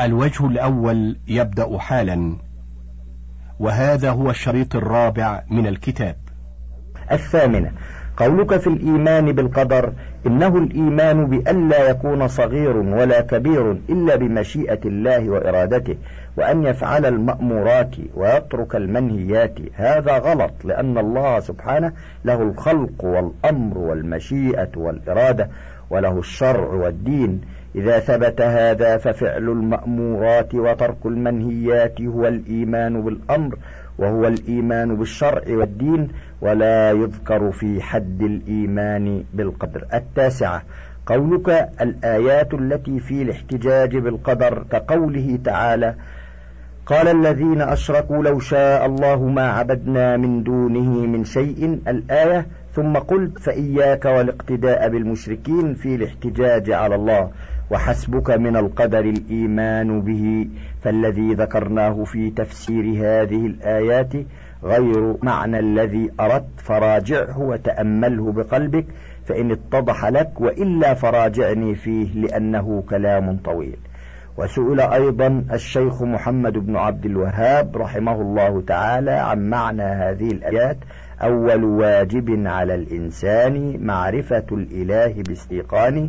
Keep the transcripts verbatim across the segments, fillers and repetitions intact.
الوجه الأول يبدأ حالا، وهذا هو الشريط الرابع من الكتاب. الثامنة: قولك في الإيمان بالقدر إنه الإيمان بأن لا يكون صغير ولا كبير إلا بمشيئة الله وإرادته، وأن يفعل المأمورات ويترك المنهيات. هذا غلط، لأن الله سبحانه له الخلق والأمر والمشيئة والإرادة، وله الشرع والدين. إذا ثبت هذا ففعل المأمورات وترك المنهيات هو الإيمان بالأمر، وهو الإيمان بالشرع والدين، ولا يذكر في حد الإيمان بالقدر. التاسعة: قولك الآيات التي في الاحتجاج بالقدر كقوله تعالى: قال الذين أشركوا لو شاء الله ما عبدنا من دونه من شيء، الآية، ثم قلت فإياك والاقتداء بالمشركين في الاحتجاج على الله، وحسبك من القدر الإيمان به. فالذي ذكرناه في تفسير هذه الآيات غير معنى الذي أردت، فراجعه وتأمله بقلبك فإن اتضح لك، وإلا فراجعني فيه لأنه كلام طويل. وسئل أيضا الشيخ محمد بن عبد الوهاب رحمه الله تعالى عن معنى هذه الآيات: أول واجب على الإنسان معرفة الإله باستيقان،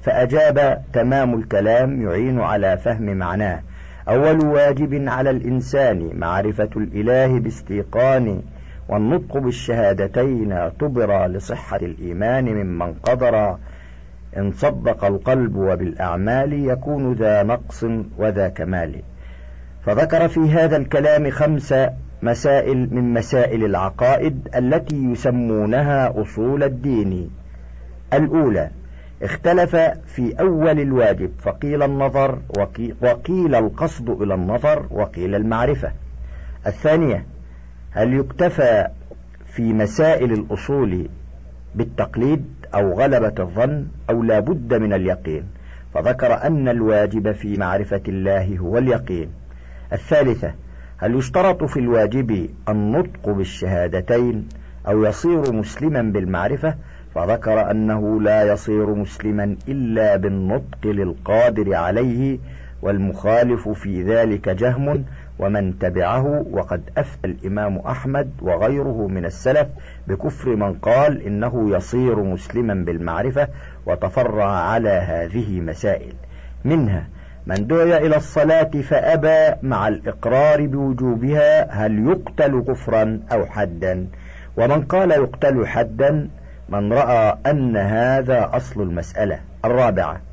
فأجاب: تمام الكلام يعين على فهم معناه. أول واجب على الإنسان معرفة الإله باستيقان، والنطق بالشهادتين اعتبر لصحة الإيمان ممن قدر، إن صدق القلب وبالأعمال يكون ذا نقص وذا كمال. فذكر في هذا الكلام خمس مسائل من مسائل العقائد التي يسمونها أصول الدين. الأولى: اختلف في أول الواجب، فقيل النظر، وقيل القصد إلى النظر، وقيل المعرفة. الثانية: هل يكتفى في مسائل الأصول بالتقليد أو غلبة الظن، أو لا بد من اليقين؟ فذكر أن الواجب في معرفة الله هو اليقين. الثالثة: هل يشترط في الواجب النطق بالشهادتين أو يصير مسلما بالمعرفة؟ فذكر أنه لا يصير مسلما إلا بالنطق للقادر عليه، والمخالف في ذلك جهم ومن تبعه. وقد أفتى الإمام أحمد وغيره من السلف بكفر من قال إنه يصير مسلما بالمعرفة، وتفرع على هذه مسائل. منها: من دعي إلى الصلاة فأبى مع الإقرار بوجوبها، هل يقتل كفرا أو حدا؟ ومن قال يقتل حدا من رأى أن هذا أصل المسألة. الرابعة: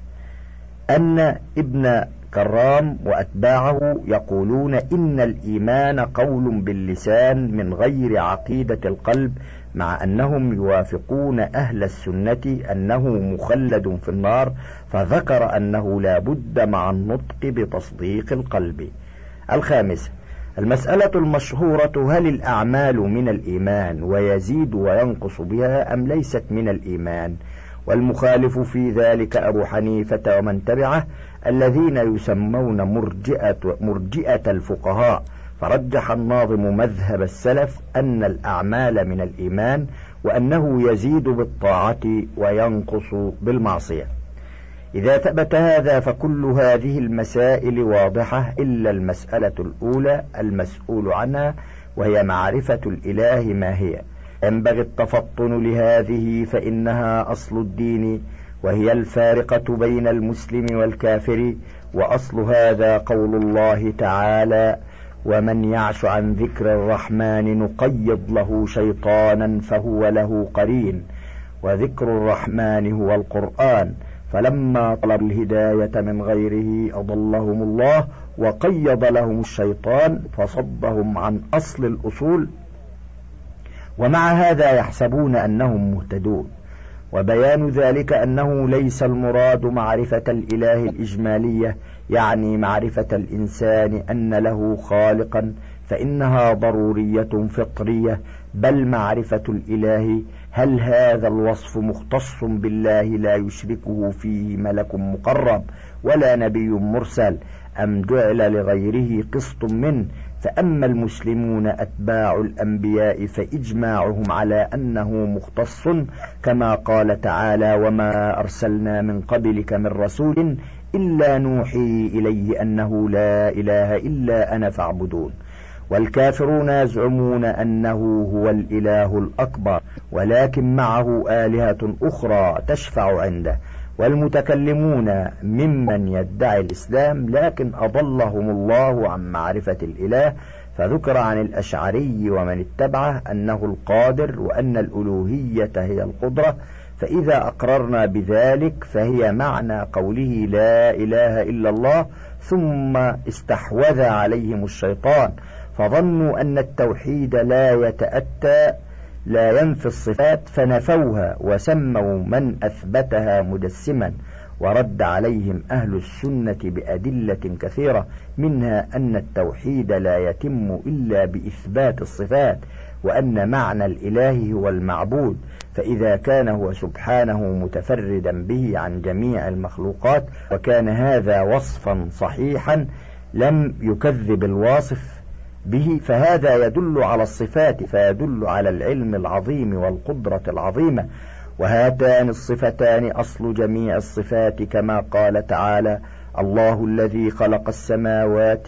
أن ابن كرام وأتباعه يقولون إن الإيمان قول باللسان من غير عقيدة القلب، مع أنهم يوافقون أهل السنة أنه مخلد في النار، فذكر أنه لا بد مع النطق بتصديق القلب. الخامسة: المسألة المشهورة: هل الأعمال من الإيمان ويزيد وينقص بها أم ليست من الإيمان؟ والمخالف في ذلك أبو حنيفة ومن تبعه الذين يسمون مرجئة, مرجئة الفقهاء. فرجح الناظم مذهب السلف أن الأعمال من الإيمان، وأنه يزيد بالطاعة وينقص بالمعصية. إذا ثبت هذا فكل هذه المسائل واضحة، إلا المسألة الأولى المسؤول عنها، وهي معرفة الإله ما هي. ينبغي التفطن لهذه فإنها أصل الدين، وهي الفارقة بين المسلم والكافر. وأصل هذا قول الله تعالى: ومن يعش عن ذكر الرحمن نقيض له شيطانا فهو له قرين. وذكر الرحمن هو القرآن، فلما طلب الهداية من غيره أضلهم الله وقيض لهم الشيطان فصدهم عن أصل الأصول، ومع هذا يحسبون أنهم مهتدون. وبيان ذلك أنه ليس المراد معرفة الإله الإجمالية، يعني معرفة الإنسان أن له خالقا، فإنها ضرورية فطرية، بل معرفة الإله. هل هذا الوصف مختص بالله لا يشركه فيه ملك مقرب ولا نبي مرسل، أم جعل لغيره قسط منه؟ فأما المسلمون أتباع الأنبياء فإجماعهم على أنه مختص، كما قال تعالى: وما أرسلنا من قبلك من رسول إلا نوحي إليه أنه لا إله إلا أنا فاعبدون. والكافرون يزعمون أنه هو الإله الأكبر، ولكن معه آلهة أخرى تشفع عنده. والمتكلمون ممن يدعي الإسلام لكن أضلهم الله عن معرفة الإله، فذكر عن الأشعري ومن اتبعه أنه القادر، وأن الألوهية هي القدرة، فإذا أقررنا بذلك فهي معنى قوله لا إله إلا الله. ثم استحوذ عليهم الشيطان فظنوا أن التوحيد لا يتأتى لا ينفي الصفات، فنفوها وسموا من أثبتها مجسما. ورد عليهم أهل السنة بأدلة كثيرة، منها أن التوحيد لا يتم إلا بإثبات الصفات، وأن معنى الإله هو المعبود، فإذا كان هو سبحانه متفردا به عن جميع المخلوقات وكان هذا وصفا صحيحا لم يكذب الواصف به، فهذا يدل على الصفات، فيدل على العلم العظيم والقدرة العظيمة. وهاتان الصفتان أصل جميع الصفات، كما قال تعالى: الله الذي خلق السماوات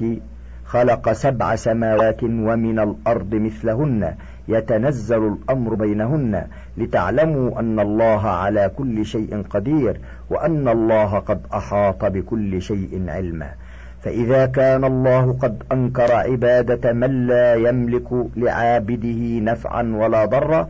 خلق سبع سماوات ومن الأرض مثلهن يتنزل الأمر بينهن لتعلموا أن الله على كل شيء قدير وأن الله قد أحاط بكل شيء علما. فإذا كان الله قد أنكر عبادة من لا يملك لعابده نفعا ولا ضرا،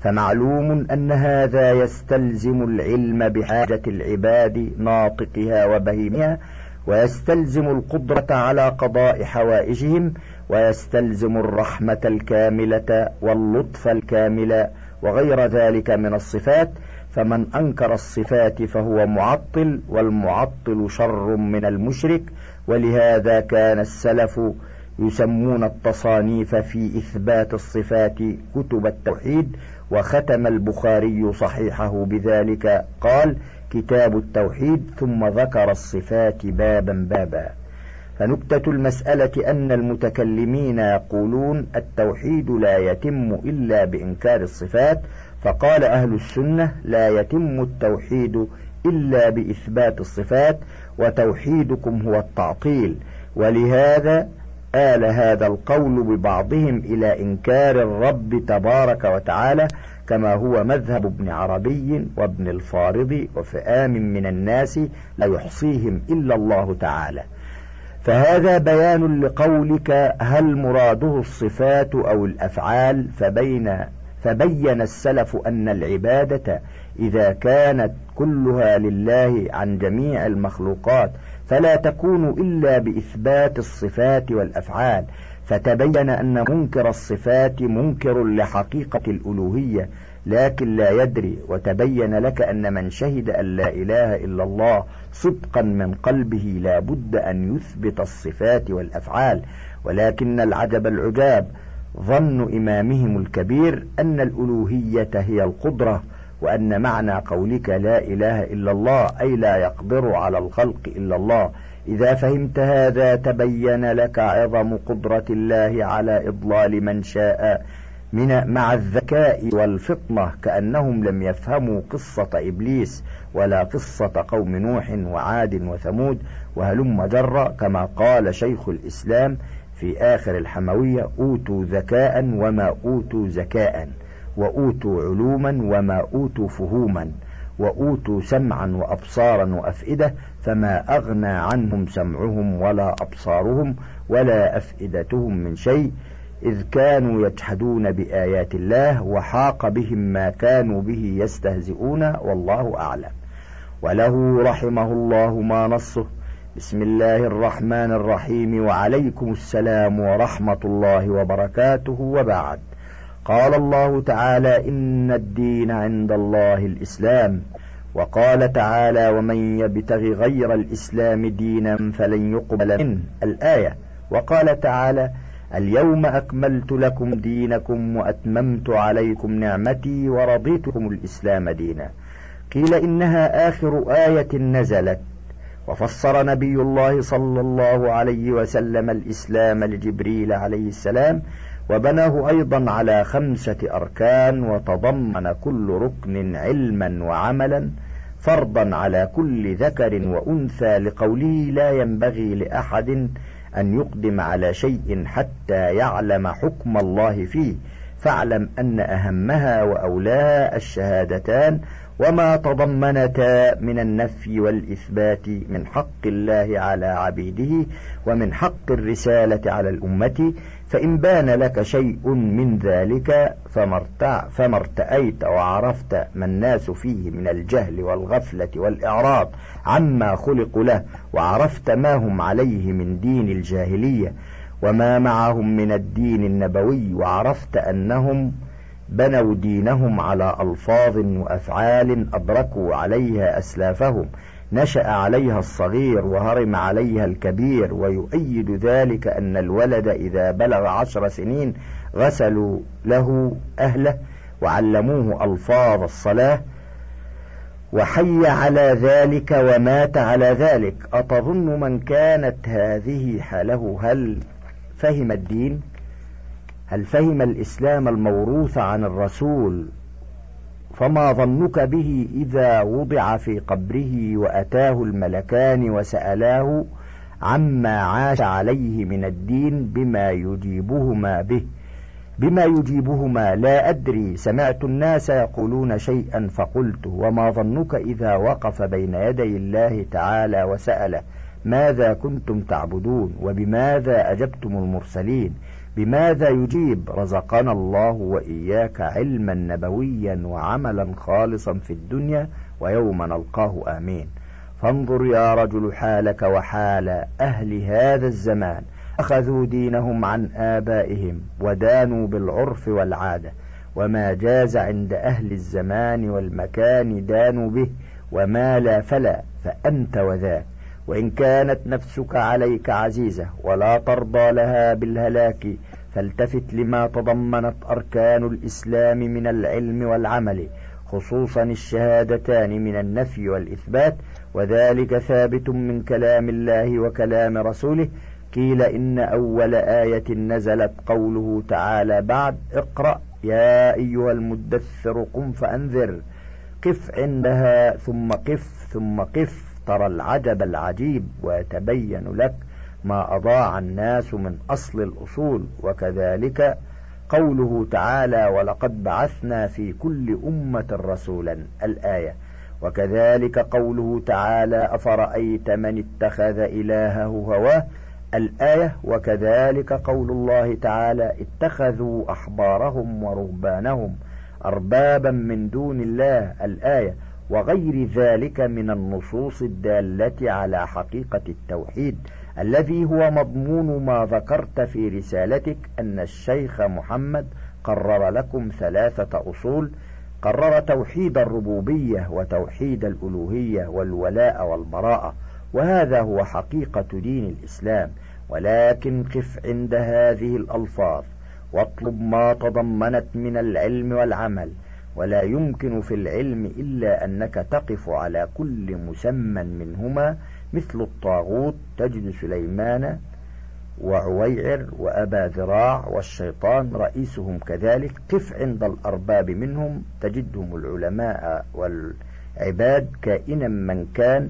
فمعلوم أن هذا يستلزم العلم بحاجة العباد ناطقها وبهيمها، ويستلزم القدرة على قضاء حوائجهم، ويستلزم الرحمة الكاملة واللطف الكامل وغير ذلك من الصفات. فمن أنكر الصفات فهو معطل، والمعطل شر من المشرك. ولهذا كان السلف يسمون التصانيف في إثبات الصفات كتب التوحيد، وختم البخاري صحيحه بذلك، قال: كتاب التوحيد، ثم ذكر الصفات بابا بابا. فنكتة المسألة أن المتكلمين يقولون التوحيد لا يتم إلا بإنكار الصفات، فقال أهل السنة: لا يتم التوحيد إلا بإثبات الصفات، وتوحيدكم هو التعطيل. ولهذا آل هذا القول ببعضهم إلى إنكار الرب تبارك وتعالى، كما هو مذهب ابن عربي وابن الفارض وفئام من الناس لا يحصيهم إلا الله تعالى. فهذا بيان لقولك هل مراده الصفات أو الأفعال، فبين فبين السلف أن العبادة إذا كانت كلها لله عن جميع المخلوقات فلا تكون إلا بإثبات الصفات والأفعال، فتبين أن منكر الصفات منكر لحقيقة الألوهية لكن لا يدري. وتبين لك أن من شهد أن لا إله إلا الله صدقا من قلبه لا بد أن يثبت الصفات والأفعال. ولكن العجب العجاب ظن إمامهم الكبير أن الألوهية هي القدرة، وأن معنى قولك لا إله إلا الله أي لا يقدر على الخلق إلا الله. إذا فهمت هذا تبين لك عظم قدرة الله على إضلال من شاء من مع الذكاء والفطنة، كأنهم لم يفهموا قصة إبليس ولا قصة قوم نوح وعاد وثمود وهلم جرا، كما قال شيخ الإسلام في آخر الحموية: أوتوا ذكاء وما أوتوا زكاء، وأوتوا علوما وما أوتوا فهوما، وأوتوا سمعا وأبصارا وأفئدة، فما أغنى عنهم سمعهم ولا أبصارهم ولا أفئدتهم من شيء، إذ كانوا يجحدون بآيات الله وحاق بهم ما كانوا به يستهزئون، والله أعلم. وله رحمه الله ما نصه: بسم الله الرحمن الرحيم، وعليكم السلام ورحمة الله وبركاته، وبعد. قال الله تعالى: إن الدين عند الله الإسلام. وقال تعالى: ومن يبتغ غير الإسلام دينا فلن يقبل منه، الآية. وقال تعالى: اليوم أكملت لكم دينكم وأتممت عليكم نعمتي ورضيتكم الإسلام دينا. قيل إنها آخر آية نزلت. وفسر نبي الله صلى الله عليه وسلم الإسلام لجبريل عليه السلام، وبناه أيضا على خمسة أركان، وتضمن كل ركن علما وعملا، فرضا على كل ذكر وأنثى، لقوله لا ينبغي لأحد أن يقدم على شيء حتى يعلم حكم الله فيه، فاعلم أن أهمها وأولاها الشهادتان وما تضمنتا من النفي والإثبات من حق الله على عبيده ومن حق الرسالة على الأمة. فإن بان لك شيء من ذلك فما ارتأيت وعرفت ما الناس فيه من الجهل والغفلة والإعراض عما خلقوا له، وعرفت ما هم عليه من دين الجاهلية وما معهم من الدين النبوي، وعرفت أنهم بنوا دينهم على ألفاظ وأفعال أدركوا عليها أسلافهم، نشأ عليها الصغير وهرم عليها الكبير. ويؤيد ذلك أن الولد إذا بلغ عشر سنين غسلوا له أهله وعلموه ألفاظ الصلاة وحي على ذلك ومات على ذلك. أتظن من كانت هذه حاله هل فهم الدين؟ هل فهم الإسلام الموروث عن الرسول؟ فما ظنك به إذا وضع في قبره وأتاه الملكان وسألاه عما عاش عليه من الدين بما يجيبهما به بما يجيبهما لا أدري، سمعت الناس يقولون شيئا فقلت. وما ظنك إذا وقف بين يدي الله تعالى وسأل ماذا كنتم تعبدون وبماذا أجبتم المرسلين؟ بماذا يجيب؟ رزقنا الله وإياك علما نبويا وعملا خالصا في الدنيا ويوم نلقاه، آمين. فانظر يا رجل حالك وحال أهل هذا الزمان، أخذوا دينهم عن آبائهم ودانوا بالعرف والعادة، وما جاز عند أهل الزمان والمكان دانوا به، وما لا فلا، فأنت وذاك. وإن كانت نفسك عليك عزيزة ولا ترضى لها بالهلاك، فالتفت لما تضمنت أركان الإسلام من العلم والعمل، خصوصا الشهادتان من النفي والإثبات، وذلك ثابت من كلام الله وكلام رسوله. قيل إن أول آية نزلت قوله تعالى بعد اقرأ يا أيها المدثر قم فأنذر، قف عندها ثم قف ثم قف، ترى العجب العجيب ويتبين لك ما أضاع الناس من أصل الأصول. وكذلك قوله تعالى ولقد بعثنا في كل أمة رسولا، الآية. وكذلك قوله تعالى أفرأيت من اتخذ إلهه هواه، الآية. وكذلك قول الله تعالى اتخذوا أحبارهم ورهبانهم أربابا من دون الله، الآية. وغير ذلك من النصوص الدالة على حقيقة التوحيد الذي هو مضمون ما ذكرت في رسالتك، أن الشيخ محمد قرر لكم ثلاثة أصول: قرر توحيد الربوبية وتوحيد الألوهية والولاء والبراءة، وهذا هو حقيقة دين الإسلام. ولكن قف عند هذه الألفاظ واطلب ما تضمنت من العلم والعمل، ولا يمكن في العلم إلا أنك تقف على كل مسمى منهما، مثل الطاغوت تجد سليمان وعويعر وأبا ذراع والشيطان رئيسهم كذلك. قف عند الأرباب منهم تجدهم العلماء والعباد كائنا من كان،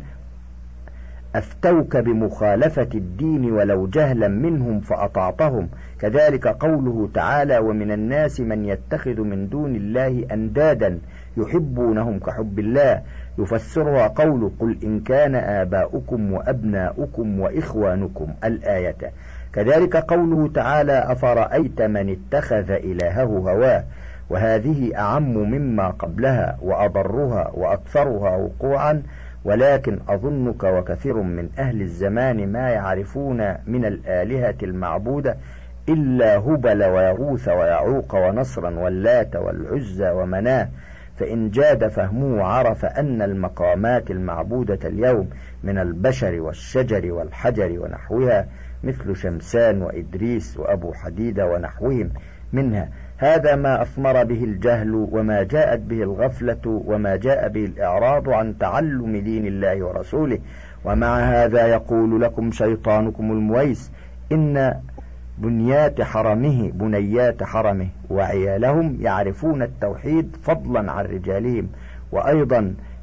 أفتوك بمخالفة الدين ولو جهلا منهم فأطعتهم. كذلك قوله تعالى ومن الناس من يتخذ من دون الله أندادا يحبونهم كحب الله، يفسرها قوله قل إن كان آباؤكم وأبناؤكم وإخوانكم، الآية. كذلك قوله تعالى أفرأيت من اتخذ إلهه هواه، وهذه أعم مما قبلها وأضرها وأكثرها وقوعا. ولكن أظنك وكثير من أهل الزمان ما يعرفون من الآلهة المعبودة إلا هبل ويغوث ويعوق ونصرا واللات والعزى ومناه، فإن جاد فهمه عرف أن المقامات المعبودة اليوم من البشر والشجر والحجر ونحوها، مثل شمسان وإدريس وأبو حديدة ونحوهم منها. هذا ما أثمر به الجهل وما جاءت به الغفلة وما جاء به الإعراض عن تعلم دين الله ورسوله. ومع هذا يقول لكم شيطانكم المويس إن بنيات حرمه بنيات حرمه وعيالهم يعرفون التوحيد فضلا عن رجالهم، وأيضا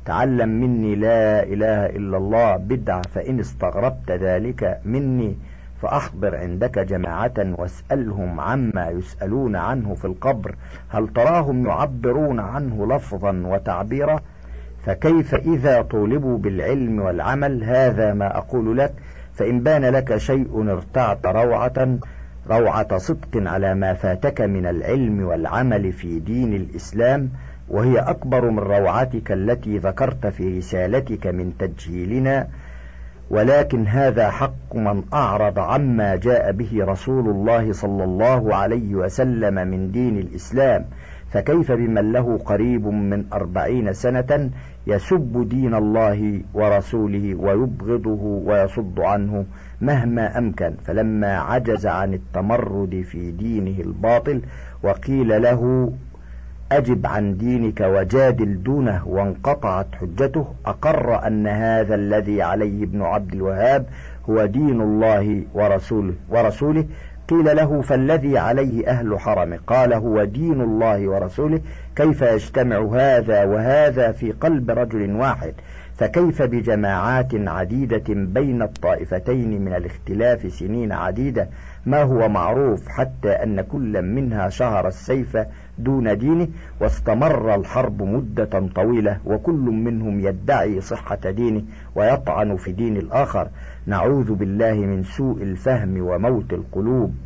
تعلم مني لا إله إلا الله بدعة، فإن استغربت ذلك مني فأحضر عندك جماعة واسألهم عما يسألون عنه في القبر، هل تراهم يعبرون عنه لفظا وتعبيرا؟ فكيف إذا طولبوا بالعلم والعمل؟ هذا ما أقول لك، فإن بان لك شيء ارتعت روعة روعة صدق على ما فاتك من العلم والعمل في دين الإسلام، وهي أكبر من روعتك التي ذكرت في رسالتك من تجهيلنا، ولكن هذا حق من أعرض عما جاء به رسول الله صلى الله عليه وسلم من دين الإسلام، فكيف بمن له قريب من أربعين سنة يسب دين الله ورسوله ويبغضه ويصد عنه مهما أمكن؟ فلما عجز عن التمرد في دينه الباطل وقيل له أجب عن دينك وجادل دونه وانقطعت حجته، أقر أن هذا الذي عليه ابن عبد الوهاب هو دين الله ورسوله, ورسوله قيل له فالذي عليه أهل حرمه؟ قال هو دين الله ورسوله. كيف يجتمع هذا وهذا في قلب رجل واحد؟ فكيف بجماعات عديدة بين الطائفتين من الاختلاف سنين عديدة، ما هو معروف حتى أن كل منها شهر السيف دون دينه، واستمر الحرب مدة طويلة، وكل منهم يدعي صحة دينه ويطعن في دين الآخر. نعوذ بالله من سوء الفهم وموت القلوب.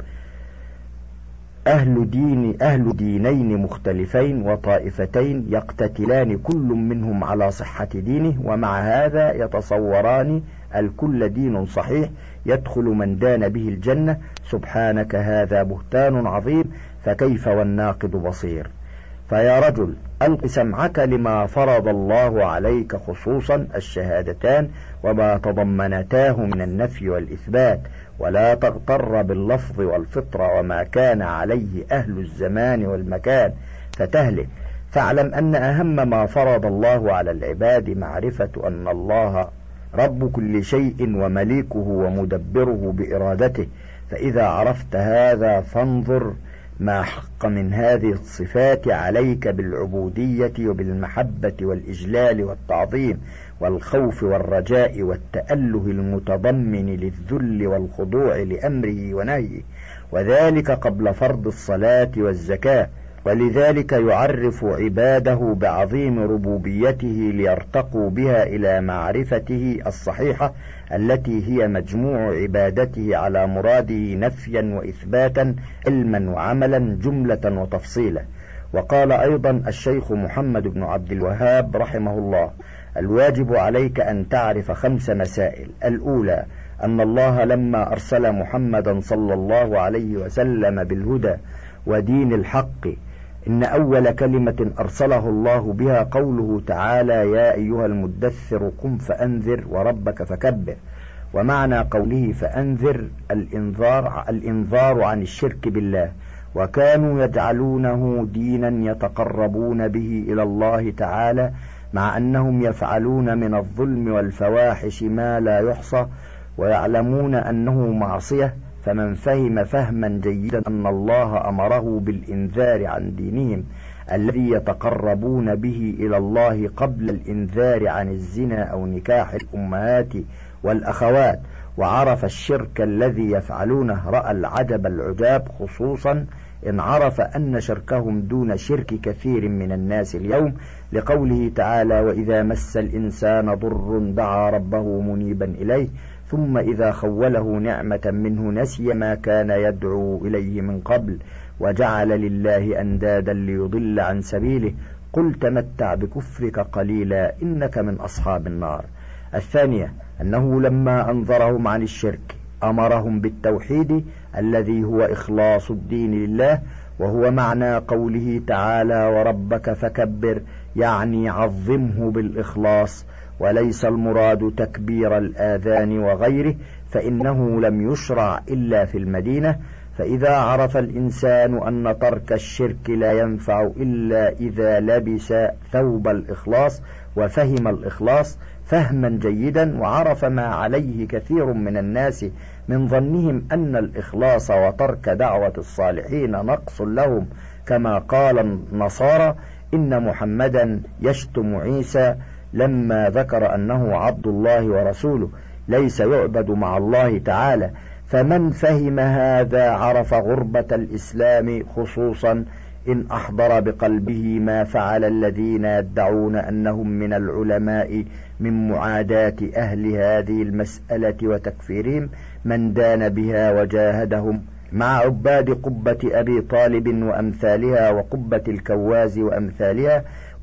أهل دين أهل دينين مختلفين وطائفتين يقتتلان كل منهم على صحة دينه، ومع هذا يتصوران الكل دين صحيح يدخل من دان به الجنة. سبحانك هذا بهتان عظيم، فكيف والناقد بصير؟ فيا رجل ألق سمعك لما فرض الله عليك، خصوصا الشهادتان وما تضمنتاه من النفي والإثبات، ولا تغتر باللفظ والفطرة وما كان عليه أهل الزمان والمكان فتهلك. فاعلم أن أهم ما فرض الله على العباد معرفة أن الله رب كل شيء ومليكه ومدبره بإرادته، فإذا عرفت هذا فانظر ما حق من هذه الصفات عليك بالعبودية وبالمحبة والإجلال والتعظيم والخوف والرجاء والتأله المتضمن للذل والخضوع لأمره ونهيه، وذلك قبل فرض الصلاة والزكاة. ولذلك يعرف عباده بعظيم ربوبيته ليرتقوا بها إلى معرفته الصحيحة التي هي مجموع عبادته على مراده نفيا وإثباتا، علما وعملا، جملة وتفصيلا. وقال أيضا الشيخ محمد بن عبد الوهاب رحمه الله: الواجب عليك أن تعرف خمس مسائل. الأولى أن الله لما أرسل محمدا صلى الله عليه وسلم بالهدى ودين الحق، إن أول كلمة أرسله الله بها قوله تعالى: يا أيها المدثر قم فأنذر وربك فكبر. ومعنى قوله فأنذر الإنذار, الإنذار عن الشرك بالله، وكانوا يجعلونه دينا يتقربون به إلى الله تعالى، مع أنهم يفعلون من الظلم والفواحش ما لا يحصى، ويعلمون أنه معصية. فمن فهم فهما جيدا أن الله أمره بالإنذار عن دينهم الذي يتقربون به إلى الله قبل الإنذار عن الزنا أو نكاح الأمهات والأخوات، وعرف الشرك الذي يفعلونه، رأى العجب العجاب، خصوصا إن عرف أن شركهم دون شرك كثير من الناس اليوم، لقوله تعالى: وإذا مس الإنسان ضر دعا ربه منيبا إليه ثم إذا خوله نعمة منه نسي ما كان يدعو إليه من قبل وجعل لله أندادا ليضل عن سبيله، قل تمتع بكفرك قليلا إنك من أصحاب النار. الثانية أنه لما أنذرهم عن الشرك أمرهم بالتوحيد الذي هو إخلاص الدين لله، وهو معنى قوله تعالى: وربك فكبر، يعني عظمه بالإخلاص، وليس المراد تكبير الآذان وغيره، فإنه لم يشرع إلا في المدينة. فإذا عرف الإنسان أن ترك الشرك لا ينفع إلا إذا لبس ثوب الإخلاص وفهم الإخلاص فهما جيدا، وعرف ما عليه كثير من الناس من ظنهم أن الإخلاص وترك دعوة الصالحين نقص لهم، كما قال النصارى: إن محمدا يشتم عيسى لما ذكر أنه عبد الله ورسوله ليس يعبد مع الله تعالى. فمن فهم هذا عرف غربة الإسلام، خصوصا إن أحضر بقلبه ما فعل الذين يدعون أنهم من العلماء من معاداة أهل هذه المسألة وتكفيرهم من دان بها وجاهدهم، مع عباد قبة أبي طالب وأمثالها وقبة الكواز وأمثالها،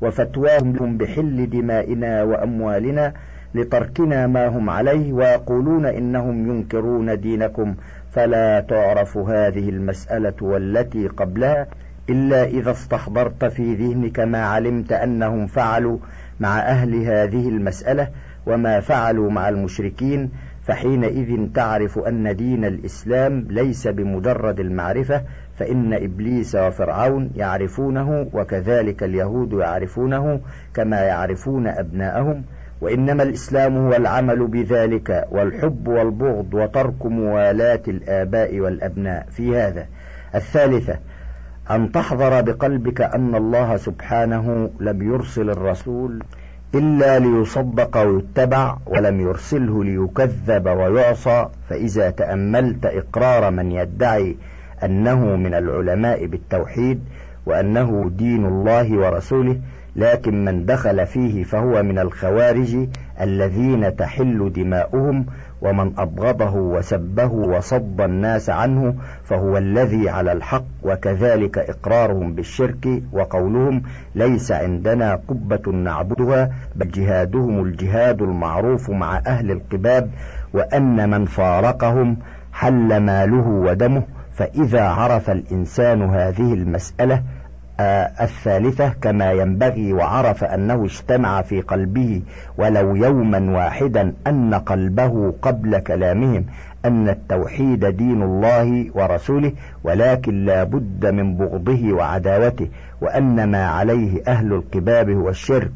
وفتواهم بحل دمائنا وأموالنا لتركنا ما هم عليه، ويقولون إنهم ينكرون دينكم، فلا تعرف هذه المسألة والتي قبلها إلا إذا استحضرت في ذهنك ما علمت أنهم فعلوا مع أهل هذه المسألة وما فعلوا مع المشركين، فحينئذ تعرف أن دين الإسلام ليس بمجرد المعرفة، فإن إبليس وفرعون يعرفونه، وكذلك اليهود يعرفونه كما يعرفون أبناءهم، وإنما الإسلام هو العمل بذلك والحب والبغض وترك موالاة الآباء والأبناء في هذا. الثالثة أن تحضر بقلبك أن الله سبحانه لم يرسل الرسول إلا ليصدق ويتبع، ولم يرسله ليكذب ويعصى. فإذا تأملت إقرار من يدعي أنه من العلماء بالتوحيد وأنه دين الله ورسوله، لكن من دخل فيه فهو من الخوارج الذين تحل دماؤهم، ومن أبغضه وسبه وصد الناس عنه فهو الذي على الحق. وكذلك إقرارهم بالشرك وقولهم ليس عندنا قبة نعبدها، بل جهادهم الجهاد المعروف مع أهل القباب، وأن من فارقهم حل ماله ودمه. فإذا عرف الإنسان هذه المسألة آه الثالثة كما ينبغي، وعرف أنه اجتمع في قلبه ولو يوما واحدا أن قلبه قبل كلامهم أن التوحيد دين الله ورسوله، ولكن لا بد من بغضه وعداوته، وأن ما عليه أهل القباب هو الشرك،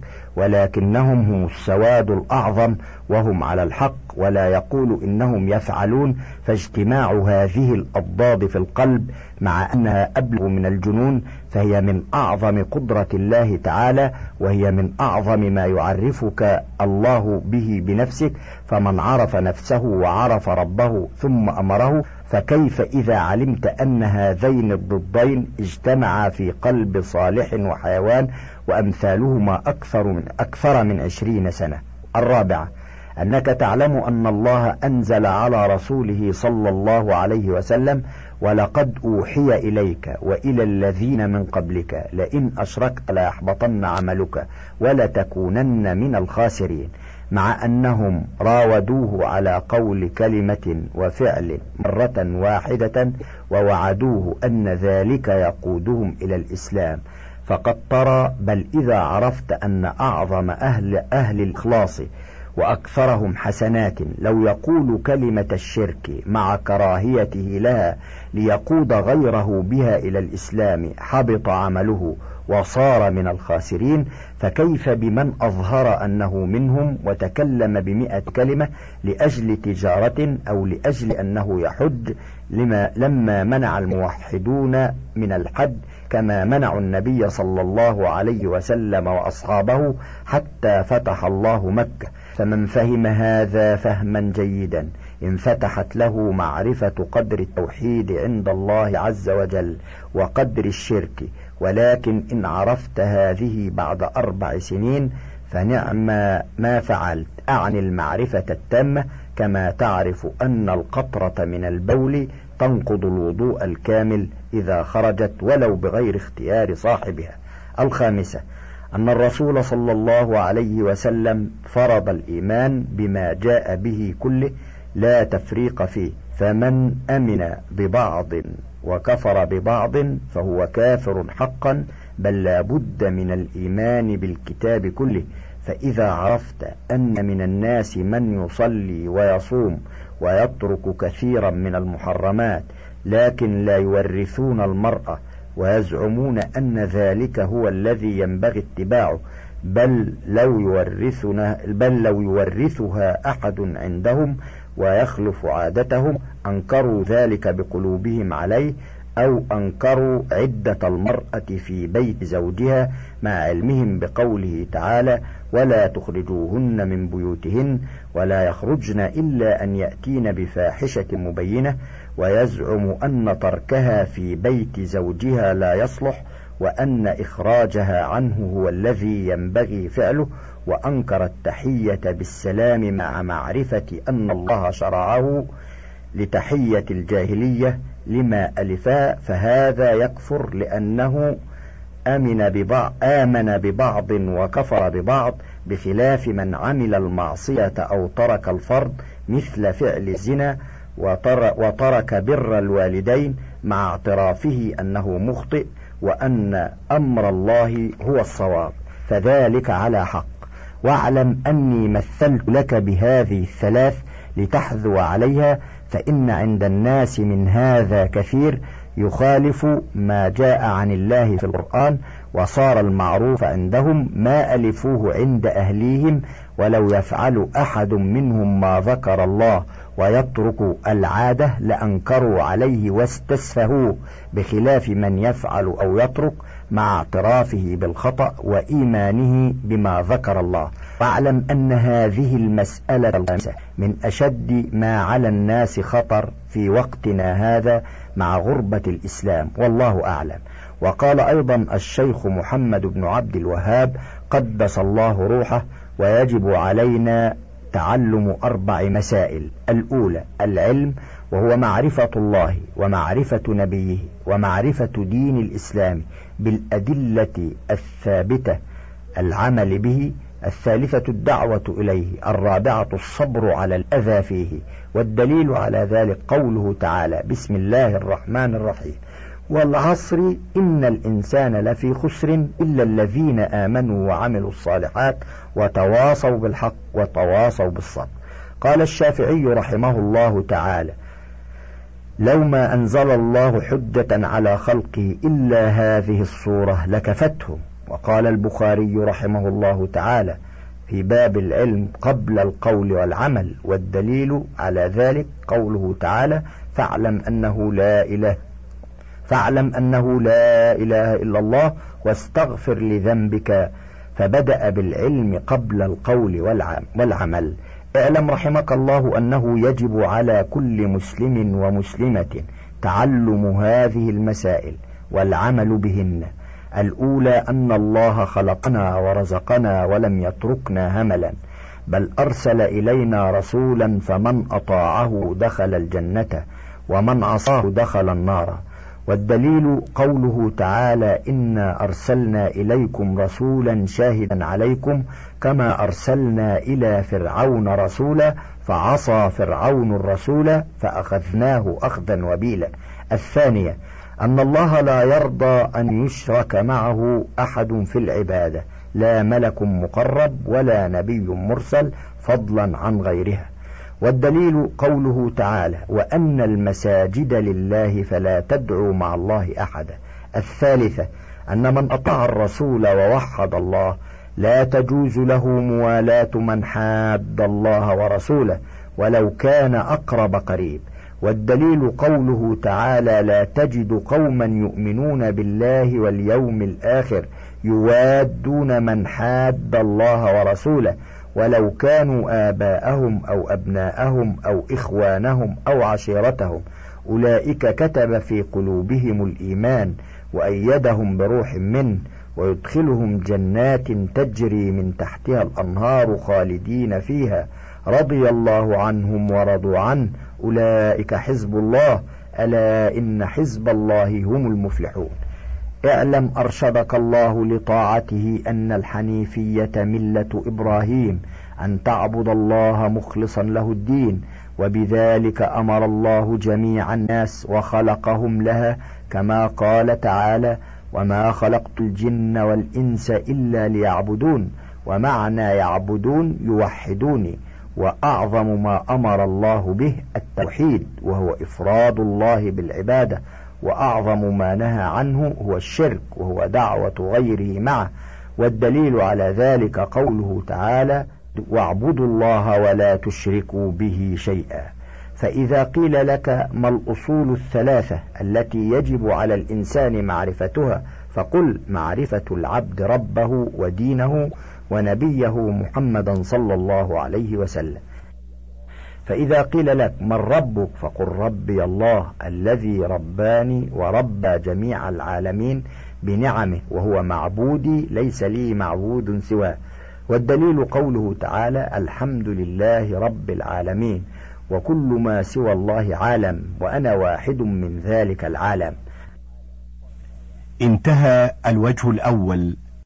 ولكنهم هم السواد الأعظم وهم على الحق، ولا يقول إنهم يفعلون. فاجتماع هذه الأضداد في القلب مع أنها أبلغ من الجنون، فهي من أعظم قدرة الله تعالى، وهي من أعظم ما يعرفك الله به بنفسك. فمن عرف نفسه وعرف ربه ثم أمره، فكيف إذا علمت أن هذين الضدين اجتمعا في قلب صالح وحيوان وأمثالهما أكثر من أكثر من عشرين سنة. الرابعة أنك تعلم أن الله أنزل على رسوله صلى الله عليه وسلم: ولقد أوحي إليك وإلى الذين من قبلك لئن أشركت ليحبطن عملك ولتكونن من الخاسرين، مع أنهم راودوه على قول كلمة وفعل مرة واحدة، ووعدوه أن ذلك يقودهم إلى الإسلام. فقد ترى، بل إذا عرفت أن أعظم أهل أهل الإخلاص وأكثرهم حسنات لو يقول كلمة الشرك مع كراهيته لها ليقود غيره بها إلى الإسلام حبط عمله وصار من الخاسرين، فكيف بمن أظهر أنه منهم وتكلم بمئة كلمة لأجل تجارة أو لأجل أنه يحج، لما لما منع الموحدون من الحج كما منعوا النبي صلى الله عليه وسلم وأصحابه حتى فتح الله مكة. فمن فهم هذا فهما جيدا انفتحت له معرفة قدر التوحيد عند الله عز وجل وقدر الشرك. ولكن إن عرفت هذه بعد أربع سنين فنعم ما فعلت، أعني المعرفة التامة، كما تعرف أن القطرة من البول تنقض الوضوء الكامل إذا خرجت ولو بغير اختيار صاحبها. الخامسة أن الرسول صلى الله عليه وسلم فرض الإيمان بما جاء به كله لا تفريق فيه، فمن أمن ببعض وكفر ببعض فهو كافر حقا، بل لا بد من الإيمان بالكتاب كله. فإذا عرفت أن من الناس من يصلي ويصوم ويترك كثيرا من المحرمات لكن لا يورثون المرأة ويزعمون أن ذلك هو الذي ينبغي اتباعه، بل لو يورثنا بل لو يورثها أحد عندهم ويخلف عادتهم أنكروا ذلك بقلوبهم عليه، أو أنكروا عدة المرأة في بيت زوجها مع علمهم بقوله تعالى: ولا تخرجوهن من بيوتهن ولا يخرجن إلا أن يأتين بفاحشة مبينة، ويزعم أن تركها في بيت زوجها لا يصلح، وأن إخراجها عنه هو الذي ينبغي فعله، وأنكر التحية بالسلام مع معرفة أن الله شرعه لتحية الجاهلية لما ألفا، فهذا يكفر لأنه آمن ببعض, آمن ببعض وكفر ببعض، بخلاف من عمل المعصية أو ترك الفرض مثل فعل الزنا وترك بر الوالدين مع اعترافه أنه مخطئ وأن أمر الله هو الصواب، فذلك على حق. واعلم أني مثلت لك بهذه الثلاث لتحذو عليها، فإن عند الناس من هذا كثير يخالف ما جاء عن الله في القرآن، وصار المعروف عندهم ما ألفوه عند أهليهم، ولو يفعل أحد منهم ما ذكر الله ويترك العادة لأنكروا عليه واستسفهوه، بخلاف من يفعل أو يترك مع اعترافه بالخطأ وإيمانه بما ذكر الله. واعلم أن هذه المسألة الخامسة من أشد ما على الناس خطر في وقتنا هذا مع غربة الإسلام، والله أعلم. وقال أيضا الشيخ محمد بن عبد الوهاب قدس الله روحه: ويجب علينا تعلم أربع مسائل: الأولى العلم، وهو معرفة الله ومعرفة نبيه ومعرفة دين الإسلام بالأدلة الثابتة العمل به. الثالثة الدعوة إليه. الرابعة الصبر على الأذى فيه، والدليل على ذلك قوله تعالى: بسم الله الرحمن الرحيم: والعصر إن الإنسان لفي خسر إلا الذين آمنوا وعملوا الصالحات وتواصوا بالحق وتواصوا بالصبر. قال الشافعي رحمه الله تعالى: لو ما أنزل الله حجة على خلقه إلا هذه الصورة لكفتهم. وقال البخاري رحمه الله تعالى في باب العلم قبل القول والعمل، والدليل على ذلك قوله تعالى: فاعلم أنه لا إله فاعلم أنه لا إله إلا الله واستغفر لذنبك، فبدأ بالعلم قبل القول والعمل. اعلم رحمك الله أنه يجب على كل مسلم ومسلمة تعلم هذه المسائل والعمل بهن. الأولى أن الله خلقنا ورزقنا ولم يتركنا هملا، بل أرسل إلينا رسولا فمن أطاعه دخل الجنة ومن عصاه دخل النار. والدليل قوله تعالى: إنا أرسلنا إليكم رسولا شاهدا عليكم كما أرسلنا إلى فرعون رسولا فعصى فرعون الرسول فأخذناه أخذا وبيلا. الثانية أن الله لا يرضى أن يشرك معه أحد في العبادة، لا ملك مقرب ولا نبي مرسل، فضلا عن غيرها. والدليل قوله تعالى: وأن المساجد لله فلا تدعوا مع الله أحدا. الثالثة أن من أطاع الرسول ووحد الله لا تجوز له موالاة من حاد الله ورسوله ولو كان أقرب قريب. والدليل قوله تعالى: لا تجد قوما يؤمنون بالله واليوم الآخر يوادون من حاد الله ورسوله ولو كانوا آباءهم أو أبناءهم أو إخوانهم أو عشيرتهم، أولئك كتب في قلوبهم الإيمان وأيدهم بروح منه ويدخلهم جنات تجري من تحتها الأنهار خالدين فيها، رضي الله عنهم ورضوا عنه، أولئك حزب الله، ألا إن حزب الله هم المفلحون. اعلم أرشدك الله لطاعته أن الحنيفية ملة إبراهيم، أن تعبد الله مخلصا له الدين، وبذلك أمر الله جميع الناس وخلقهم لها، كما قال تعالى: وما خلقت الجن والإنس إلا ليعبدون. ومعنى يعبدون يوحدوني، وأعظم ما أمر الله به التوحيد وهو إفراد الله بالعبادة، وأعظم ما نهى عنه هو الشرك وهو دعوة غيره معه. والدليل على ذلك قوله تعالى: واعبدوا الله ولا تشركوا به شيئا. فإذا قيل لك ما الأصول الثلاثة التي يجب على الإنسان معرفتها فقل معرفة العبد ربه ودينه ونبيه محمدا صلى الله عليه وسلم. فإذا قيل لك من ربك فقل ربي الله الذي رباني وربى جميع العالمين بنعمه وهو معبودي ليس لي معبود سواه. والدليل قوله تعالى الحمد لله رب العالمين وكل ما سوى الله عالم وأنا واحد من ذلك العالم. انتهى الوجه الأول